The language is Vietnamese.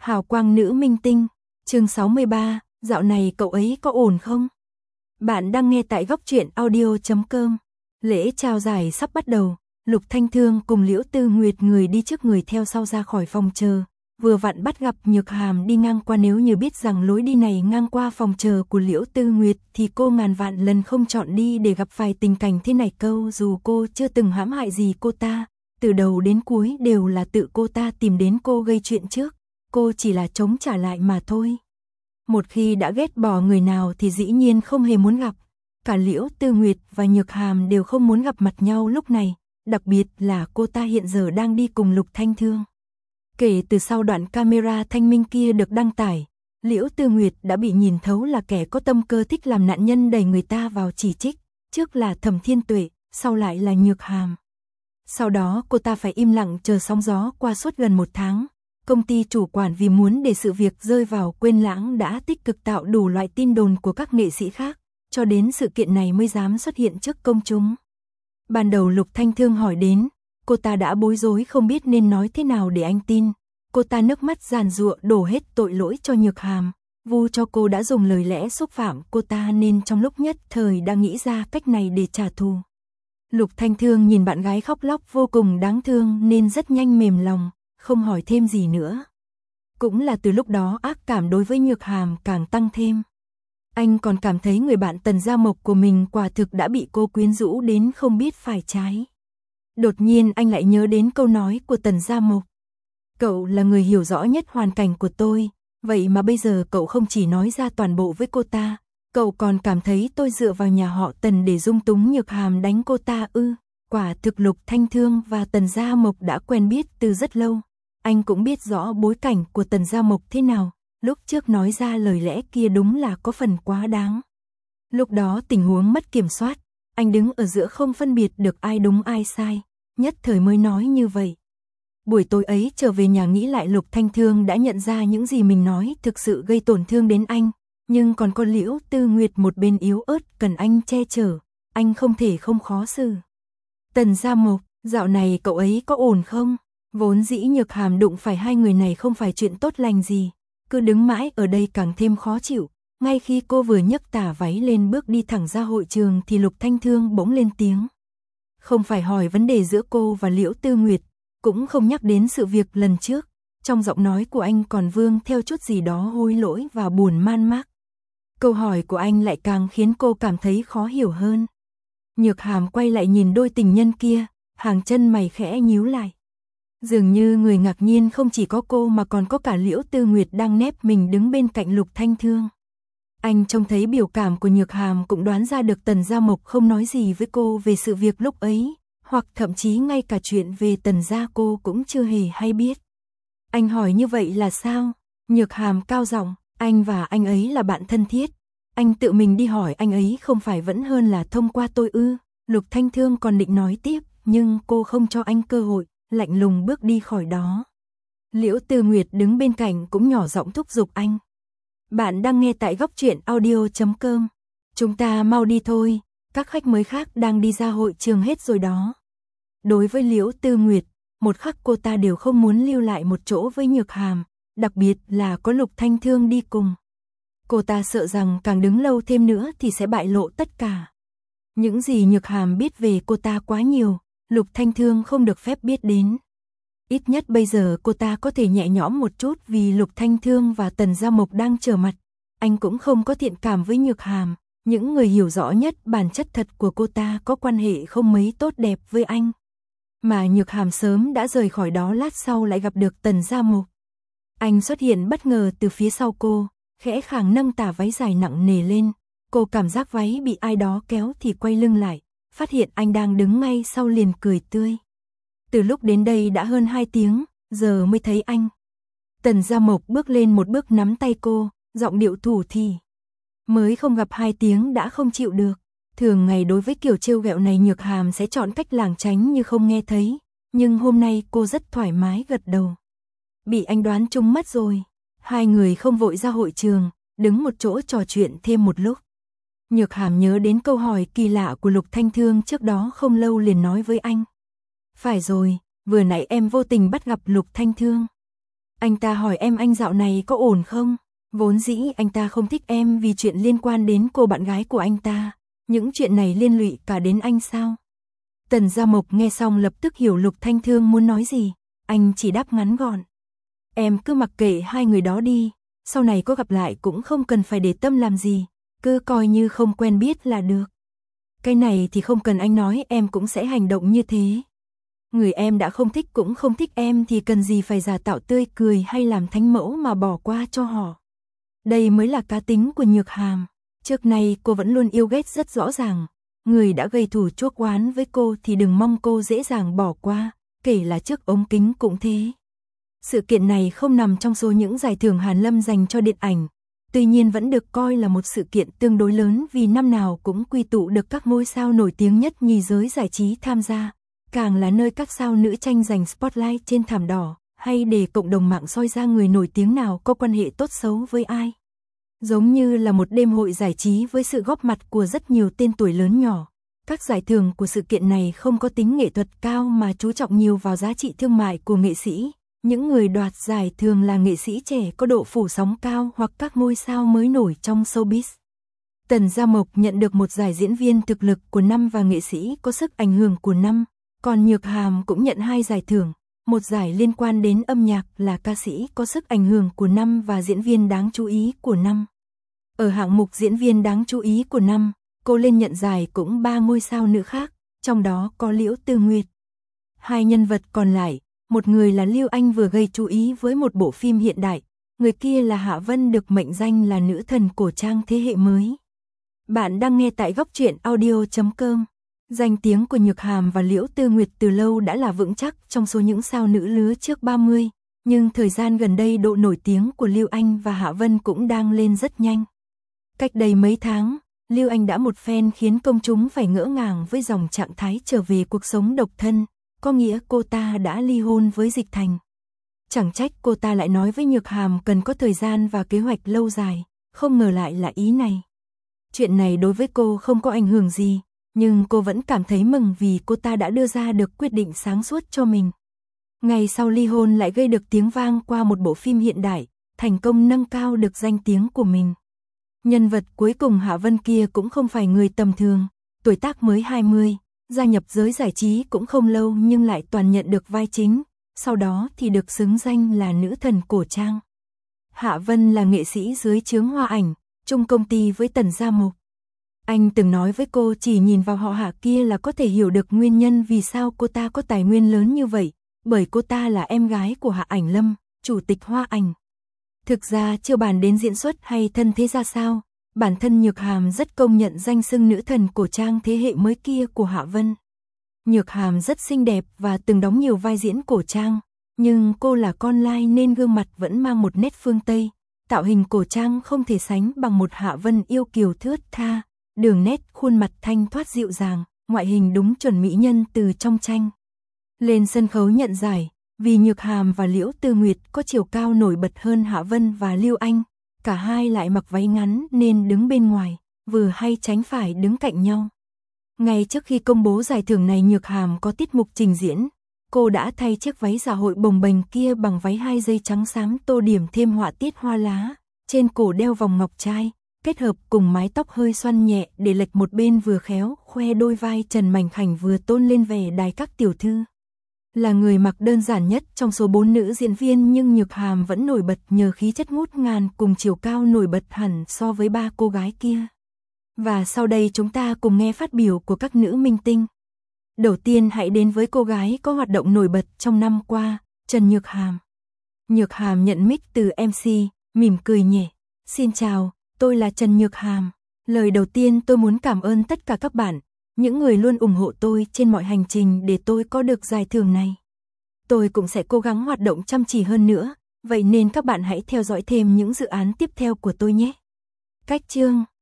Hào quang nữ minh tinh, chương 63, dạo này cậu ấy có ổn không? Bạn đang nghe tại góc truyện audio.com. Lễ trao giải sắp bắt đầu, Lục Thanh Thương cùng Liễu Tư Nguyệt người đi trước người theo sau ra khỏi phòng chờ. Vừa vặn bắt gặp Nhược Hàm đi ngang qua, nếu như biết rằng lối đi này ngang qua phòng chờ của Liễu Tư Nguyệt thì cô ngàn vạn lần không chọn đi để gặp phải tình cảnh thế này câu. Dù cô chưa từng hãm hại gì cô ta, từ đầu đến cuối đều là tự cô ta tìm đến cô gây chuyện trước, cô chỉ là chống trả lại mà thôi. Một khi đã ghét bỏ người nào thì dĩ nhiên không hề muốn gặp. Cả Liễu Tư Nguyệt và Nhược Hàm đều không muốn gặp mặt nhau lúc này, đặc biệt là cô ta hiện giờ đang đi cùng Lục Thanh Thương. Kể từ sau đoạn camera thanh minh kia được đăng tải, Liễu Tư Nguyệt đã bị nhìn thấu là kẻ có tâm cơ thích làm nạn nhân đẩy người ta vào chỉ trích, trước là Thẩm Thiên Tuệ, sau lại là Nhược Hàm. Sau đó cô ta phải im lặng chờ sóng gió qua suốt gần 1 tháng. Công ty chủ quản vì muốn để sự việc rơi vào quên lãng đã tích cực tạo đủ loại tin đồn của các nghệ sĩ khác, cho đến sự kiện này mới dám xuất hiện trước công chúng. Ban đầu Lục Thanh Thương hỏi đến, cô ta đã bối rối không biết nên nói thế nào để anh tin. Cô ta nước mắt giàn giụa đổ hết tội lỗi cho Nhược Hàm, vu cho cô đã dùng lời lẽ xúc phạm cô ta nên trong lúc nhất thời đã nghĩ ra cách này để trả thù. Lục Thanh Thương nhìn bạn gái khóc lóc vô cùng đáng thương nên rất nhanh mềm lòng, không hỏi thêm gì nữa. Cũng là từ lúc đó ác cảm đối với Nhược Hàm càng tăng thêm. Anh còn cảm thấy người bạn Tần Gia Mộc của mình quả thực đã bị cô quyến rũ đến không biết phải trái. Đột nhiên anh lại nhớ đến câu nói của Tần Gia Mộc. Cậu là người hiểu rõ nhất hoàn cảnh của tôi, vậy mà bây giờ cậu không chỉ nói ra toàn bộ với cô ta, cậu còn cảm thấy tôi dựa vào nhà họ Tần để dung túng Nhược Hàm đánh cô ta ư? Quả thực Lục Thanh Thương và Tần Gia Mộc đã quen biết từ rất lâu. Anh cũng biết rõ bối cảnh của Tần Gia Mộc thế nào, lúc trước nói ra lời lẽ kia đúng là có phần quá đáng. Lúc đó tình huống mất kiểm soát, anh đứng ở giữa không phân biệt được ai đúng ai sai, nhất thời mới nói như vậy. Buổi tối ấy trở về nhà nghĩ lại, Lục Thanh Thương đã nhận ra những gì mình nói thực sự gây tổn thương đến anh, nhưng còn có Liễu Tư Nguyệt một bên yếu ớt cần anh che chở, anh không thể không khó xử. Tần Gia Mộc, dạo này cậu ấy có ổn không? Vốn dĩ Nhược Hàm đụng phải hai người này không phải chuyện tốt lành gì, cứ đứng mãi ở đây càng thêm khó chịu. Ngay khi cô vừa nhấc tà váy lên bước đi thẳng ra hội trường thì Lục Thanh Thương bỗng lên tiếng. Không phải hỏi vấn đề giữa cô và Liễu Tư Nguyệt, cũng không nhắc đến sự việc lần trước, trong giọng nói của anh còn vương theo chút gì đó hối lỗi và buồn man mác. Câu hỏi của anh lại càng khiến cô cảm thấy khó hiểu hơn. Nhược Hàm quay lại nhìn đôi tình nhân kia, hàng chân mày khẽ nhíu lại. Dường như người ngạc nhiên không chỉ có cô mà còn có cả Liễu Tư Nguyệt đang nép mình đứng bên cạnh Lục Thanh Thương. Anh trông thấy biểu cảm của Nhược Hàm cũng đoán ra được Tần Gia Mộc không nói gì với cô về sự việc lúc ấy, hoặc thậm chí ngay cả chuyện về Tần Gia cô cũng chưa hề hay biết. Anh hỏi như vậy là sao? Nhược Hàm cao giọng, anh và anh ấy là bạn thân thiết. Anh tự mình đi hỏi anh ấy không phải vẫn hơn là thông qua tôi ư? Lục Thanh Thương còn định nói tiếp, nhưng cô không cho anh cơ hội, lạnh lùng bước đi khỏi đó. Liễu Tư Nguyệt đứng bên cạnh cũng nhỏ giọng thúc giục anh. Bạn đang nghe tại góc truyện audio.com. Chúng ta mau đi thôi, các khách mới khác đang đi ra hội trường hết rồi đó. Đối với Liễu Tư Nguyệt, một khắc cô ta đều không muốn lưu lại một chỗ với Nhược Hàm, đặc biệt là có Lục Thanh Thương đi cùng. Cô ta sợ rằng càng đứng lâu thêm nữa thì sẽ bại lộ tất cả. Những gì Nhược Hàm biết về cô ta quá nhiều, Lục Thanh Thương không được phép biết đến. Ít nhất bây giờ cô ta có thể nhẹ nhõm một chút vì Lục Thanh Thương và Tần Gia Mộc đang chờ mặt. Anh cũng không có thiện cảm với Nhược Hàm, những người hiểu rõ nhất bản chất thật của cô ta có quan hệ không mấy tốt đẹp với anh. Mà Nhược Hàm sớm đã rời khỏi đó, lát sau lại gặp được Tần Gia Mộc. Anh xuất hiện bất ngờ từ phía sau cô, khẽ khàng nâng tà váy dài nặng nề lên. Cô cảm giác váy bị ai đó kéo thì quay lưng lại, phát hiện anh đang đứng ngay sau liền cười tươi. Từ lúc đến đây đã hơn 2 tiếng, giờ mới thấy anh. Tần Gia Mộc bước lên một bước nắm tay cô, giọng điệu thủ thỉ. Mới không gặp 2 tiếng đã không chịu được. Thường ngày đối với kiểu trêu ghẹo này Nhược Hàm sẽ chọn cách lảng tránh như không nghe thấy, nhưng hôm nay cô rất thoải mái gật đầu. Bị anh đoán trúng mất rồi. Hai người không vội ra hội trường, đứng một chỗ trò chuyện thêm một lúc. Nhược Hàm nhớ đến câu hỏi kỳ lạ của Lục Thanh Thương trước đó không lâu liền nói với anh. Phải rồi, vừa nãy em vô tình bắt gặp Lục Thanh Thương. Anh ta hỏi em anh dạo này có ổn không? Vốn dĩ anh ta không thích em vì chuyện liên quan đến cô bạn gái của anh ta. Những chuyện này liên lụy cả đến anh sao? Tần Gia Mộc nghe xong lập tức hiểu Lục Thanh Thương muốn nói gì. Anh chỉ đáp ngắn gọn. Em cứ mặc kệ hai người đó đi. Sau này có gặp lại cũng không cần phải để tâm làm gì. Cứ coi như không quen biết là được. Cái này thì không cần anh nói, em cũng sẽ hành động như thế. Người em đã không thích cũng không thích em thì cần gì phải giả tạo tươi cười hay làm thánh mẫu mà bỏ qua cho họ. Đây mới là cá tính của Nhược Hàm. Trước nay cô vẫn luôn yêu ghét rất rõ ràng. Người đã gây thù chuốc oán với cô thì đừng mong cô dễ dàng bỏ qua, kể là trước ống kính cũng thế. Sự kiện này không nằm trong số những giải thưởng Hàn Lâm dành cho điện ảnh. Tuy nhiên vẫn được coi là một sự kiện tương đối lớn vì năm nào cũng quy tụ được các ngôi sao nổi tiếng nhất nhì giới giải trí tham gia. Càng là nơi các sao nữ tranh giành spotlight trên thảm đỏ, hay để cộng đồng mạng soi ra người nổi tiếng nào có quan hệ tốt xấu với ai. Giống như là một đêm hội giải trí với sự góp mặt của rất nhiều tên tuổi lớn nhỏ. Các giải thưởng của sự kiện này không có tính nghệ thuật cao mà chú trọng nhiều vào giá trị thương mại của nghệ sĩ. Những người đoạt giải thường là nghệ sĩ trẻ có độ phủ sóng cao hoặc các ngôi sao mới nổi trong showbiz. Tần Gia Mộc nhận được một giải diễn viên thực lực của năm và nghệ sĩ có sức ảnh hưởng của năm. Còn Nhược Hàm cũng nhận 2 giải thưởng, một giải liên quan đến âm nhạc là ca sĩ có sức ảnh hưởng của năm và diễn viên đáng chú ý của năm. Ở hạng mục diễn viên đáng chú ý của năm, cô lên nhận giải cũng 3 ngôi sao nữ khác, trong đó có Liễu Tư Nguyệt. 2 nhân vật còn lại, một người là Lưu Anh vừa gây chú ý với một bộ phim hiện đại, người kia là Hạ Vân được mệnh danh là nữ thần cổ trang thế hệ mới. Bạn đang nghe tại Góc Truyện Audio.com. Danh tiếng của Nhược Hàm và Liễu Tư Nguyệt từ lâu đã là vững chắc trong số những sao nữ lứa trước 30, nhưng thời gian gần đây độ nổi tiếng của Lưu Anh và Hạ Vân cũng đang lên rất nhanh. Cách đây mấy tháng, Lưu Anh đã một phen khiến công chúng phải ngỡ ngàng với dòng trạng thái trở về cuộc sống độc thân, có nghĩa cô ta đã ly hôn với Dịch Thành. Chẳng trách cô ta lại nói với Nhược Hàm cần có thời gian và kế hoạch lâu dài, không ngờ lại là ý này. Chuyện này đối với cô không có ảnh hưởng gì, nhưng cô vẫn cảm thấy mừng vì cô ta đã đưa ra được quyết định sáng suốt cho mình. Ngày sau ly hôn lại gây được tiếng vang qua một bộ phim hiện đại, thành công nâng cao được danh tiếng của mình. Nhân vật cuối cùng Hạ Vân kia cũng không phải người tầm thường, tuổi tác mới 20, gia nhập giới giải trí cũng không lâu nhưng lại toàn nhận được vai chính, sau đó thì được xứng danh là nữ thần cổ trang. Hạ Vân là nghệ sĩ dưới trướng Hoa Ảnh, chung công ty với Tần Gia Mộc. Anh từng nói với cô chỉ nhìn vào họ Hạ kia là có thể hiểu được nguyên nhân vì sao cô ta có tài nguyên lớn như vậy, bởi cô ta là em gái của Hạ Ảnh Lâm, chủ tịch Hoa Ảnh. Thực ra chưa bàn đến diễn xuất hay thân thế ra sao, bản thân Nhược Hàm rất công nhận danh xưng nữ thần cổ trang thế hệ mới kia của Hạ Vân. Nhược Hàm rất xinh đẹp và từng đóng nhiều vai diễn cổ trang, nhưng cô là con lai nên gương mặt vẫn mang một nét phương Tây, tạo hình cổ trang không thể sánh bằng một Hạ Vân yêu kiều thướt tha, đường nét khuôn mặt thanh thoát dịu dàng, ngoại hình đúng chuẩn mỹ nhân từ trong tranh. Lên sân khấu nhận giải, vì Nhược Hàm và Liễu Tư Nguyệt có chiều cao nổi bật hơn Hạ Vân và Lưu Anh, cả hai lại mặc váy ngắn nên đứng bên ngoài, vừa hay tránh phải đứng cạnh nhau. Ngay trước khi công bố giải thưởng này Nhược Hàm có tiết mục trình diễn, cô đã thay chiếc váy dạ hội bồng bềnh kia bằng váy 2 dây trắng xám tô điểm thêm họa tiết hoa lá, trên cổ đeo vòng ngọc trai, kết hợp cùng mái tóc hơi xoăn nhẹ để lệch một bên vừa khéo khoe đôi vai trần mảnh khảnh vừa tôn lên vẻ đài các tiểu thư. Là người mặc đơn giản nhất trong số 4 nữ diễn viên nhưng Nhược Hàm vẫn nổi bật nhờ khí chất ngút ngàn cùng chiều cao nổi bật hẳn so với 3 cô gái kia. Và sau đây chúng ta cùng nghe phát biểu của các nữ minh tinh. Đầu tiên hãy đến với cô gái có hoạt động nổi bật trong năm qua, Trần Nhược Hàm. Nhược Hàm nhận mic từ MC, mỉm cười nhẹ. Xin chào, tôi là Trần Nhược Hàm. Lời đầu tiên tôi muốn cảm ơn tất cả các bạn, những người luôn ủng hộ tôi trên mọi hành trình để tôi có được giải thưởng này. Tôi cũng sẽ cố gắng hoạt động chăm chỉ hơn nữa, vậy nên các bạn hãy theo dõi thêm những dự án tiếp theo của tôi nhé. Cách chương